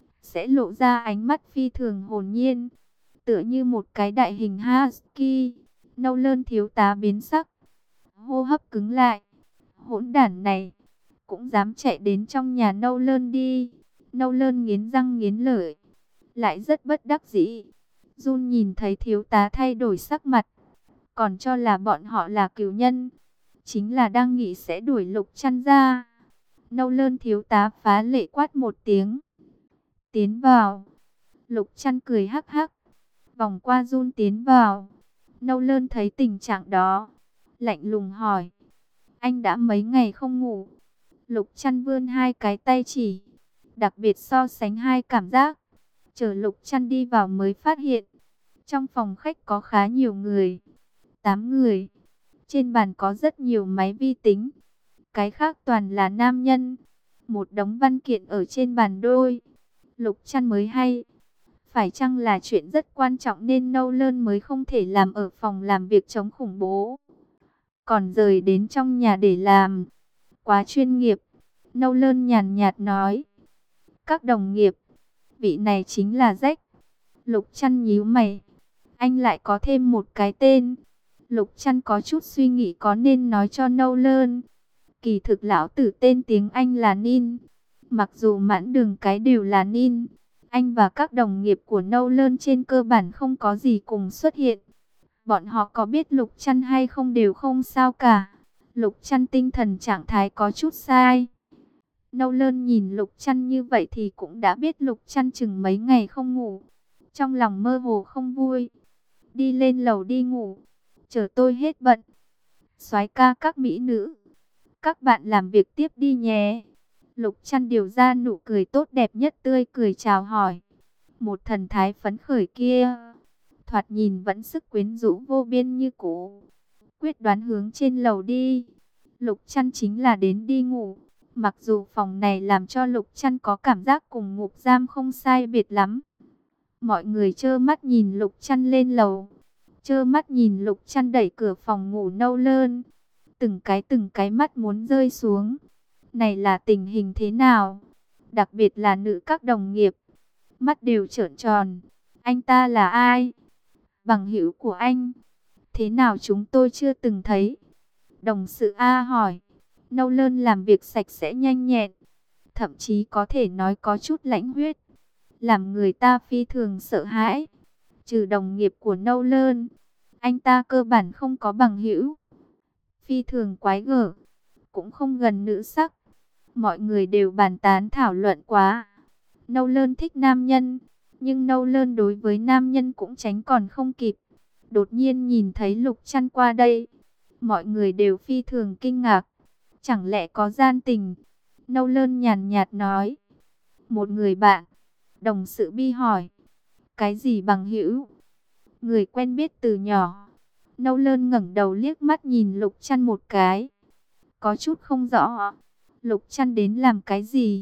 Sẽ lộ ra ánh mắt phi thường hồn nhiên. Tựa như một cái đại hình husky. Nâu lơn thiếu tá biến sắc. Hô hấp cứng lại. Hỗn đản này. Cũng dám chạy đến trong nhà nâu lơn đi. Nâu lơn nghiến răng nghiến lợi. Lại rất bất đắc dĩ. Jun nhìn thấy thiếu tá thay đổi sắc mặt. Còn cho là bọn họ là cừu nhân. Chính là đang nghĩ sẽ đuổi Lục Trăn ra. Nâu lơn thiếu tá phá lệ quát một tiếng. Tiến vào. Lục Trăn cười hắc hắc. Vòng qua Jun tiến vào. Nâu lơn thấy tình trạng đó. Lạnh lùng hỏi. Anh đã mấy ngày không ngủ. Lục Trăn vươn hai cái tay chỉ. Đặc biệt so sánh hai cảm giác. Chờ Lục Trăn đi vào mới phát hiện. Trong phòng khách có khá nhiều người. 8 người. Trên bàn có rất nhiều máy vi tính. Cái khác toàn là nam nhân. Một đống văn kiện ở trên bàn đôi. Lục Trăn mới hay. Phải chăng là chuyện rất quan trọng nên nâu lơn mới không thể làm ở phòng làm việc chống khủng bố. Còn rời đến trong nhà để làm. Quá chuyên nghiệp. Nâu lơn nhàn nhạt nói. Các đồng nghiệp. Vị này chính là Jack. Lục Trăn nhíu mày. Anh lại có thêm một cái tên. Lục Trăn có chút suy nghĩ có nên nói cho nâu lơn. Kỳ thực lão tử tên tiếng Anh là Nin. Mặc dù mãn đường cái đều là Nin. Anh và các đồng nghiệp của nâu lơn trên cơ bản không có gì cùng xuất hiện. Bọn họ có biết Lục Trăn hay không đều không sao cả. Lục Trăn tinh thần trạng thái có chút sai. Nâu lơn nhìn Lục Trăn như vậy thì cũng đã biết Lục Trăn chừng mấy ngày không ngủ. Trong lòng mơ hồ không vui. Đi lên lầu đi ngủ. Chờ tôi hết bận. Soái ca các mỹ nữ. Các bạn làm việc tiếp đi nhé. Lục Trăn điều ra nụ cười tốt đẹp nhất tươi cười chào hỏi. Một thần thái phấn khởi kia. Thoạt nhìn vẫn sức quyến rũ vô biên như cũ. Quyết đoán hướng trên lầu đi. Lục Trăn chính là đến đi ngủ. Mặc dù phòng này làm cho Lục Trăn có cảm giác cùng ngục giam không sai biệt lắm. Mọi người trơ mắt nhìn Lục Trăn lên lầu. Trơ mắt nhìn Lục Trăn đẩy cửa phòng ngủ nâu lơn. Từng cái mắt muốn rơi xuống. Này là tình hình thế nào? Đặc biệt là nữ các đồng nghiệp. Mắt đều trợn tròn. Anh ta là ai? Bằng hữu của anh. Thế nào chúng tôi chưa từng thấy? Đồng sự A hỏi. Nâu lơn làm việc sạch sẽ nhanh nhẹn. Thậm chí có thể nói có chút lãnh huyết. Làm người ta phi thường sợ hãi. Trừ đồng nghiệp của nâu lơn. Anh ta cơ bản không có bằng hữu. Phi thường quái gở. Cũng không gần nữ sắc. Mọi người đều bàn tán thảo luận quá. Nâu lơn thích nam nhân. Nhưng nâu lơn đối với nam nhân cũng tránh còn không kịp. Đột nhiên nhìn thấy Lục Trăn qua đây. Mọi người đều phi thường kinh ngạc. Chẳng lẽ có gian tình? Nâu lơn nhàn nhạt nói. Một người bạn. Đồng sự Bi hỏi. Cái gì bằng hữu? Người quen biết từ nhỏ. Nâu lơn ngẩng đầu liếc mắt nhìn Lục Trăn một cái. Có chút không rõ. Lục Trăn đến làm cái gì?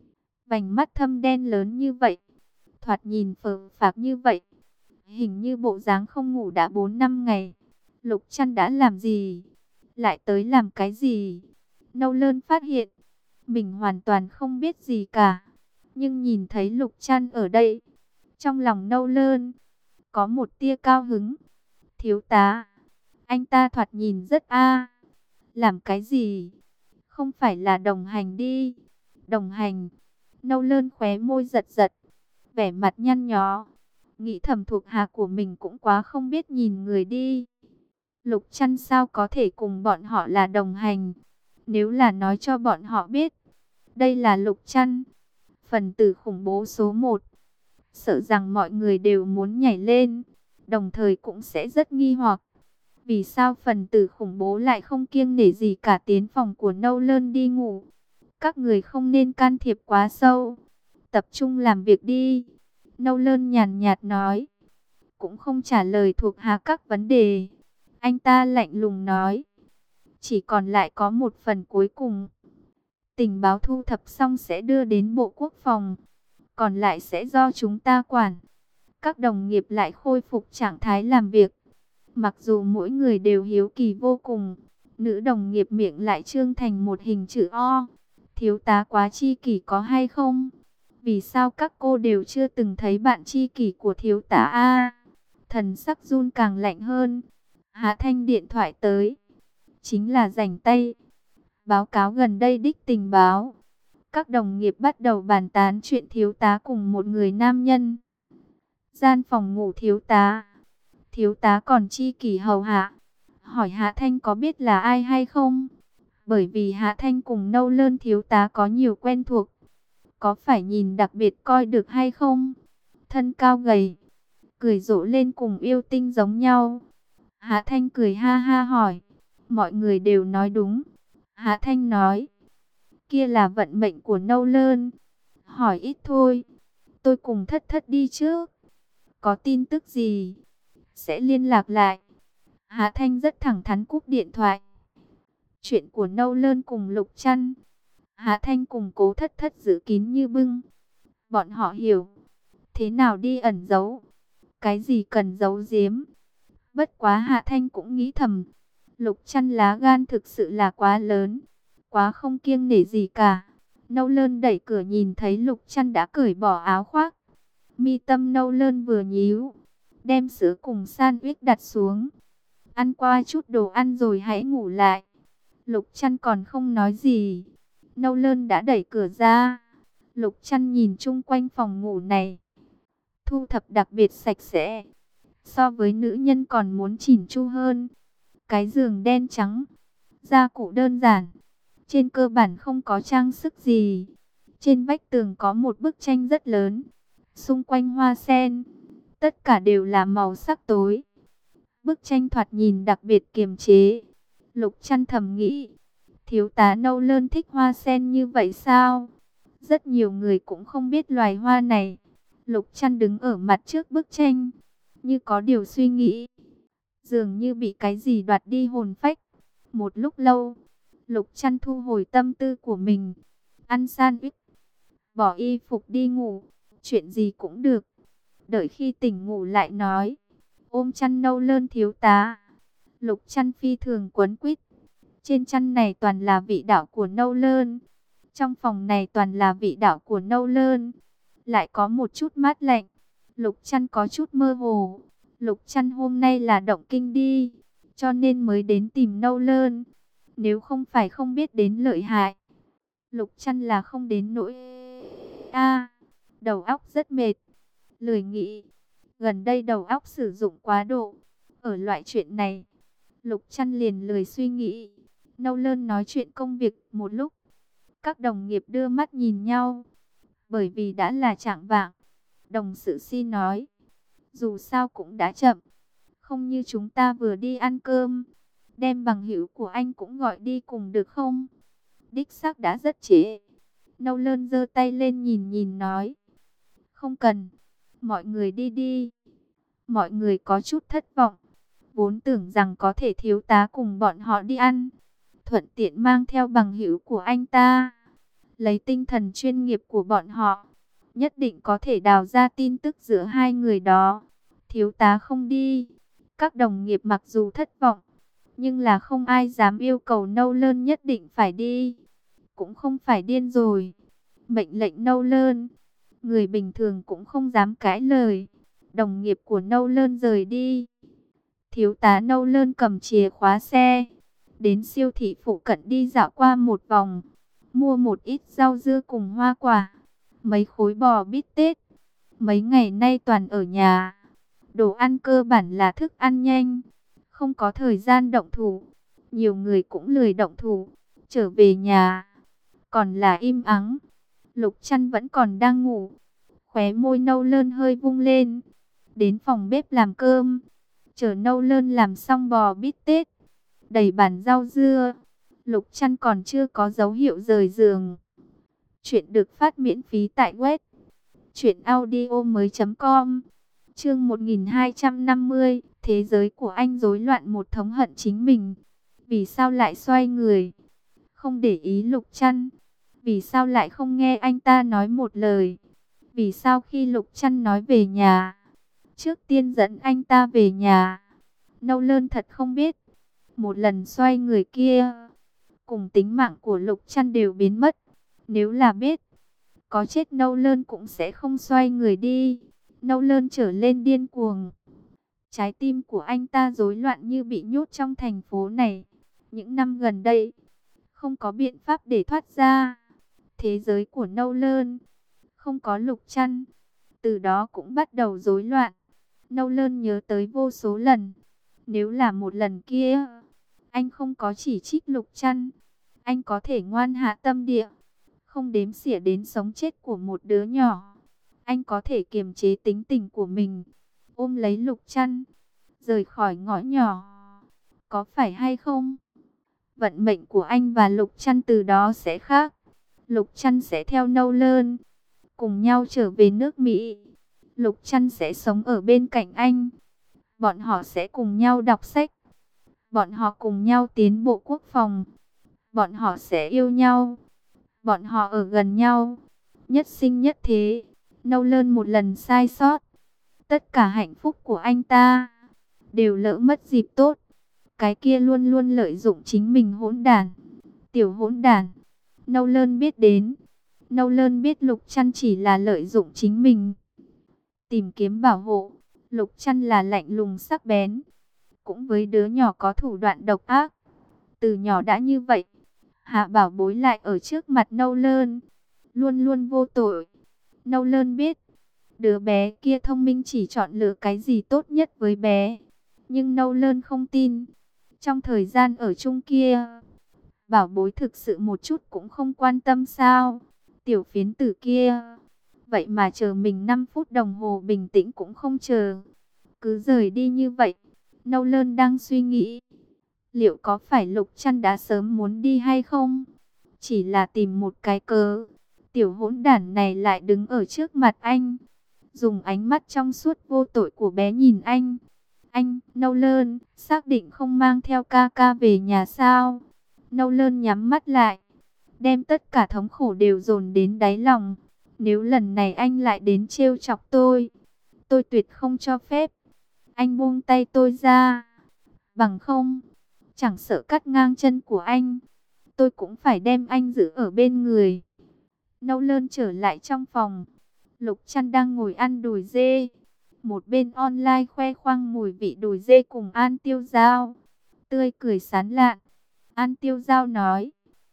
Vành mắt thâm đen lớn như vậy. Thoạt nhìn phờ phạc như vậy. Hình như bộ dáng không ngủ đã 4-5 ngày. Lục Trăn đã làm gì? Lại tới làm cái gì? Nâu lơn phát hiện. Mình hoàn toàn không biết gì cả. Nhưng nhìn thấy Lục Trăn ở đây. Trong lòng nâu lơn. Có một tia cao hứng. Thiếu tá. Anh ta thoạt nhìn rất Làm cái gì? Không phải là đồng hành đi. Đồng hành. Nâu lơn khóe môi giật giật. Vẻ mặt nhăn nhó. nghĩ thầm thuộc hạ của mình cũng quá không biết nhìn người đi. Lục Trăn sao có thể cùng bọn họ là đồng hành? Nếu là nói cho bọn họ biết, đây là Lục Trăn, phần tử khủng bố số 1, sợ rằng mọi người đều muốn nhảy lên, đồng thời cũng sẽ rất nghi hoặc. Vì sao phần tử khủng bố lại không kiêng nể gì cả tiến phòng của Nolan đi ngủ? Các người không nên can thiệp quá sâu, tập trung làm việc đi. Nolan nhàn nhạt nói, cũng không trả lời thuộc hạ các vấn đề. Anh ta lạnh lùng nói, chỉ còn lại có một phần cuối cùng. Tình báo thu thập xong sẽ đưa đến Bộ Quốc phòng, còn lại sẽ do chúng ta quản. Các đồng nghiệp lại khôi phục trạng thái làm việc. Mặc dù mỗi người đều hiếu kỳ vô cùng, nữ đồng nghiệp miệng lại trương thành một hình chữ O. Thiếu tá quá chi kỷ có hay không? Vì sao các cô đều chưa từng thấy bạn chi kỷ của thiếu tá a? Thần sắc run càng lạnh hơn. Hạ Thanh điện thoại tới, chính là rảnh tay. Báo cáo gần đây đích tình báo. Các đồng nghiệp bắt đầu bàn tán chuyện thiếu tá cùng một người nam nhân. Gian phòng ngủ thiếu tá còn chi kỷ hầu hạ. Hỏi Hạ Thanh có biết là ai hay không? Bởi vì Hạ Thanh cùng Nolan thiếu tá có nhiều quen thuộc. Có phải nhìn đặc biệt coi được hay không? Thân cao gầy, cười rộ lên cùng yêu tinh giống nhau. Hạ Thanh cười ha ha hỏi. Mọi người đều nói đúng. Hạ Thanh nói, kia là vận mệnh của Nolan. Hỏi ít thôi, tôi cùng Thất Thất đi trước. Có tin tức gì sẽ liên lạc lại. Hạ Thanh rất thẳng thắn cúp điện thoại. Chuyện của Nolan cùng Lục Trăn, Hạ Thanh cùng Cố Thất Thất giữ kín như bưng. Bọn họ hiểu thế nào đi ẩn giấu, cái gì cần giấu giếm. Bất quá Hạ Thanh cũng nghĩ thầm, Lục Trăn lá gan thực sự là quá lớn, quá không kiêng nể gì cả. Nolan đẩy cửa nhìn thấy Lục Trăn đã cởi bỏ áo khoác. Mi tâm Nolan vừa nhíu, đem sữa cùng sandwich đặt xuống. Ăn qua chút đồ ăn rồi hãy ngủ lại. Lục Trăn còn không nói gì, Nolan đã đẩy cửa ra. Lục Trăn nhìn chung quanh phòng ngủ này, thu thập đặc biệt sạch sẽ, so với nữ nhân còn muốn chỉn chu hơn. Cái giường đen trắng, gia cụ đơn giản, trên cơ bản không có trang sức gì. Trên vách tường có một bức tranh rất lớn, xung quanh hoa sen, tất cả đều là màu sắc tối. Bức tranh thoạt nhìn đặc biệt kiềm chế. Lục Trăn thầm nghĩ, thiếu tá Nolan thích hoa sen như vậy sao? Rất nhiều người cũng không biết loài hoa này. Lục Trăn đứng ở mặt trước bức tranh, như có điều suy nghĩ, dường như bị cái gì đoạt đi hồn phách. Một lúc lâu, Lục Trăn thu hồi tâm tư của mình, ăn sandwich, bỏ y phục đi ngủ, chuyện gì cũng được. Đợi khi tỉnh ngủ lại nói. Ôm chăn Nolan thiếu tá. Lục Trăn phi thường quấn quýt. Trên chăn này toàn là vị đạo của Nolan. Trong phòng này toàn là vị đạo của Nolan. Lại có một chút mát lạnh. Lục Trăn có chút mơ hồ. Lục Trăn hôm nay là động kinh đi, cho nên mới đến tìm Nolan. Nếu không phải không biết đến lợi hại, Lục Trăn là không đến nỗi đầu óc rất mệt, lười nghĩ. Gần đây đầu óc sử dụng quá độ. Ở loại chuyện này, Lục Trăn liền lười suy nghĩ. Nolan nói chuyện công việc một lúc, các đồng nghiệp đưa mắt nhìn nhau. Bởi vì đã là chạng vạng, đồng sự Si nói, dù sao cũng đã chậm, không như chúng ta vừa đi ăn cơm, đem bằng hữu của anh cũng gọi đi cùng được không? Đích xác đã rất trễ. Nolan giơ tay lên nhìn nhìn nói, không cần, mọi người đi đi. Mọi người có chút thất vọng, vốn tưởng rằng có thể thiếu tá cùng bọn họ đi ăn, thuận tiện mang theo bằng hữu của anh ta. Lấy tinh thần chuyên nghiệp của bọn họ, nhất định có thể đào ra tin tức giữa hai người đó. Thiếu tá không đi. Các đồng nghiệp mặc dù thất vọng, nhưng là không ai dám yêu cầu Nolan nhất định phải đi. Cũng không phải điên rồi. Mệnh lệnh Nolan, người bình thường cũng không dám cãi lời. Đồng nghiệp của Nolan rời đi. Thiếu tá Nolan cầm chìa khóa xe, đến siêu thị phụ cận đi dạo qua một vòng, mua một ít rau dưa cùng hoa quả, mấy khối bò bít tết, Mấy ngày nay toàn ở nhà. Đồ ăn cơ bản là thức ăn nhanh. Không có thời gian động thủ. Nhiều người cũng lười động thủ. Trở về nhà. Còn là im ắng. Lục Trăn vẫn còn đang ngủ. Khóe môi Nâu Lơn hơi vung lên. Đến phòng bếp làm cơm. Chờ Nâu Lơn làm xong bò bít tết. Đầy bàn rau dưa. Lục Trăn còn chưa có dấu hiệu rời giường. Chuyện được phát miễn phí tại web truyệnaudiomoi.com. Chương 1250, thế giới của anh rối loạn, một thống hận chính mình. Vì sao lại xoay người, không để ý Lục Trăn? Vì sao lại không nghe anh ta nói một lời? Vì sao khi Lục Trăn nói về nhà, trước tiên dẫn anh ta về nhà? Nâu Lơn thật không biết. Một lần xoay người kia, cùng tính mạng của Lục Trăn đều biến mất. Nếu là biết, có chết Nâu Lơn cũng sẽ không xoay người đi. Nâu Lơn trở lên điên cuồng. Trái tim của anh ta rối loạn như bị nhốt trong thành phố này. Những năm gần đây, không có biện pháp để thoát ra. Thế giới của Nâu Lơn không có Lục Trăn, từ đó cũng bắt đầu rối loạn. Nâu Lơn nhớ tới vô số lần. Nếu là một lần kia, anh không có chỉ trích Lục Trăn, anh có thể ngoan hạ tâm địa, không đếm xỉa đến sống chết của một đứa nhỏ. Anh có thể kiềm chế tính tình của mình, ôm lấy Lục Trăn, rời khỏi ngõ nhỏ. Có phải hay không? Vận mệnh của anh và Lục Trăn từ đó sẽ khác. Lục Trăn sẽ theo Nâu Lơn, cùng nhau trở về nước Mỹ. Lục Trăn sẽ sống ở bên cạnh anh. Bọn họ sẽ cùng nhau đọc sách. Bọn họ cùng nhau tiến bộ quốc phòng. Bọn họ sẽ yêu nhau. Bọn họ ở gần nhau. Nhất sinh nhất thế. Nâu Lơn một lần sai sót, tất cả hạnh phúc của anh ta đều lỡ mất dịp tốt. Cái kia luôn luôn lợi dụng chính mình hỗn đản, tiểu hỗn đản. Nâu Lơn biết đến. Nâu Lơn biết Lục Trăn chỉ là lợi dụng chính mình, tìm kiếm bảo hộ. Lục Trăn là lạnh lùng sắc bén, cũng với đứa nhỏ có thủ đoạn độc ác. Từ nhỏ đã như vậy. Hạ Bảo Bối lại ở trước mặt Nâu Lơn, luôn luôn vô tội. Nâu Lơn biết, đứa bé kia thông minh, chỉ chọn lựa cái gì tốt nhất với bé. Nhưng Nâu Lơn không tin. Trong thời gian ở chung kia, Bảo Bối thực sự một chút cũng không quan tâm sao? Tiểu phiến tử kia, vậy mà chờ mình 5 phút đồng hồ bình tĩnh cũng không chờ, cứ rời đi như vậy. Nâu Lơn đang suy nghĩ, liệu có phải Lục Trăn đã sớm muốn đi hay không? Chỉ là tìm một cái cớ. Tiểu hỗn đản này lại đứng ở trước mặt anh, dùng ánh mắt trong suốt vô tội của bé nhìn anh. Anh, Nâu Lơn, xác định không mang theo ca ca về nhà sao? Nâu Lơn nhắm mắt lại, đem tất cả thống khổ đều dồn đến đáy lòng. Nếu lần này anh lại đến trêu chọc tôi tuyệt không cho phép. Anh buông tay tôi ra, bằng không, chẳng sợ cắt ngang chân của anh, tôi cũng phải đem anh giữ ở bên người. Nâu Lơn trở lại trong phòng. Lục Trăn đang ngồi ăn đùi dê, một bên online khoe khoang mùi vị đùi dê cùng An Tiêu Dao, tươi cười sán lạn. An Tiêu Dao nói,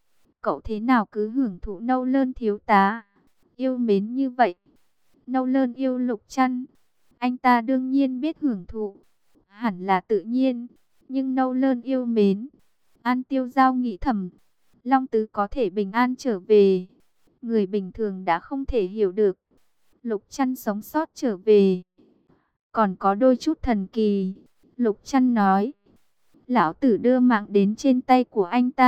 cậu thế nào cứ hưởng thụ Nâu Lơn thiếu tá yêu mến như vậy? Nâu Lơn yêu Lục Trăn, anh ta đương nhiên biết hưởng thụ, hẳn là tự nhiên. Nhưng Nâu Lơn yêu mến, An Tiêu Dao nghĩ thầm, Long Tứ có thể bình an trở về, người bình thường đã không thể hiểu được. Lục Trăn sống sót trở về, còn có đôi chút thần kỳ. Lục Trăn nói, lão tử đưa mạng đến trên tay của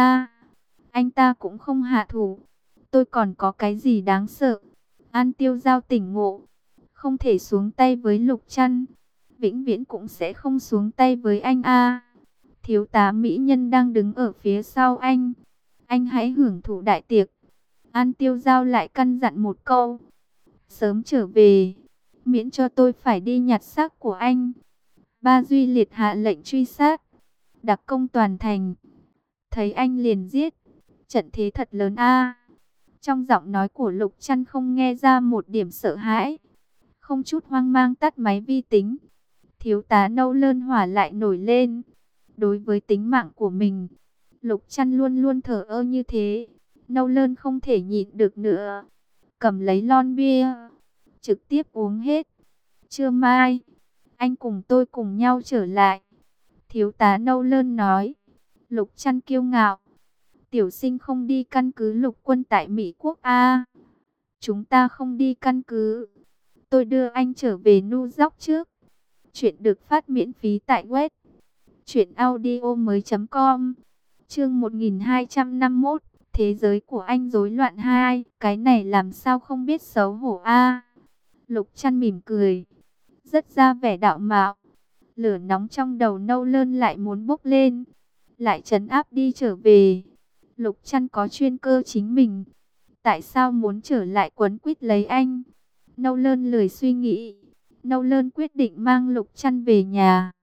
anh ta cũng không hạ thủ, tôi còn có cái gì đáng sợ? An Tiêu Dao tỉnh ngộ, không thể xuống tay với Lục Trăn, vĩnh viễn cũng sẽ không xuống tay với anh a. Thiếu tá mỹ nhân đang đứng ở phía sau anh hãy hưởng thụ đại tiệc. An Tiêu Dao lại căn dặn một câu, sớm trở về, miễn cho tôi phải đi nhặt xác của anh. Ba Duy Liệt hạ lệnh truy sát, đặc công toàn thành, thấy anh liền giết, trận thế thật lớn a. Trong giọng nói của Lục Trăn không nghe ra một điểm sợ hãi, không chút hoang mang tắt máy vi tính. Thiếu tá Nâu Lơn hỏa lại nổi lên. Đối với tính mạng của mình, Lục Trăn luôn luôn thờ ơ như thế. Nâu Lơn không thể nhịn được nữa, cầm lấy lon bia, trực tiếp uống hết. Trưa mai, anh cùng tôi cùng nhau trở lại. Thiếu tá Nolan nói. Lục Trăn kiêu ngạo. Tiểu sinh không đi căn cứ lục quân tại Mỹ Quốc a. Chúng ta không đi căn cứ. Tôi đưa anh trở về New York trước. Chuyện được phát miễn phí tại web truyệnaudiomoi.com. Chương 1251. Thế giới của anh rối loạn 2. Cái này làm sao không biết xấu hổ a. Lục Trăn mỉm cười, rất ra vẻ đạo mạo. Lửa nóng trong đầu Nolan lại muốn bốc lên, lại trấn áp đi trở về. Lục Trăn có chuyên cơ chính mình, tại sao muốn trở lại quấn quýt lấy anh? Nolan lười suy nghĩ. Nolan quyết định mang Lục Trăn về nhà.